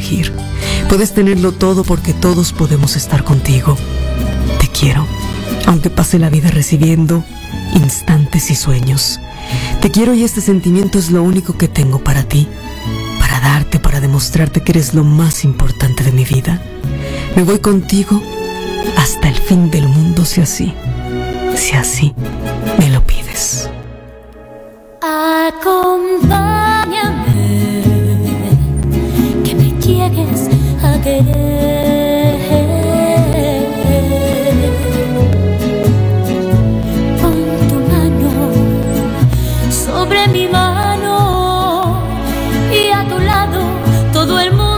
elegir. Puedes tenerlo todo porque todos podemos estar contigo. Te quiero, aunque pase la vida recibiendo instantes y sueños. Te quiero y este sentimiento es lo único que tengo para ti, para darte, para demostrarte que eres lo más importante de mi vida. Me voy contigo hasta el fin del mundo si así me lo pides.